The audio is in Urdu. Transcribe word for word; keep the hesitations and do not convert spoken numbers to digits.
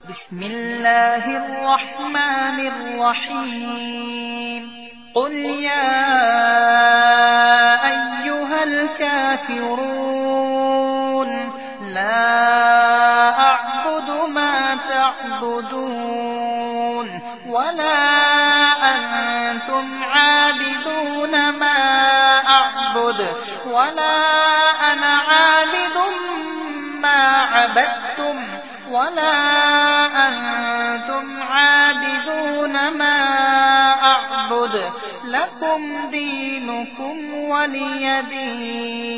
بسم الله الرحمن الرحيم قل يا أيها الكافرون لا أعبد ما تعبدون ولا أنتم عابدون ما أعبد ولا أنا عابد ما عبدتم ولا أنتم عابدون ما أعبد لكم دينكم ولي دين.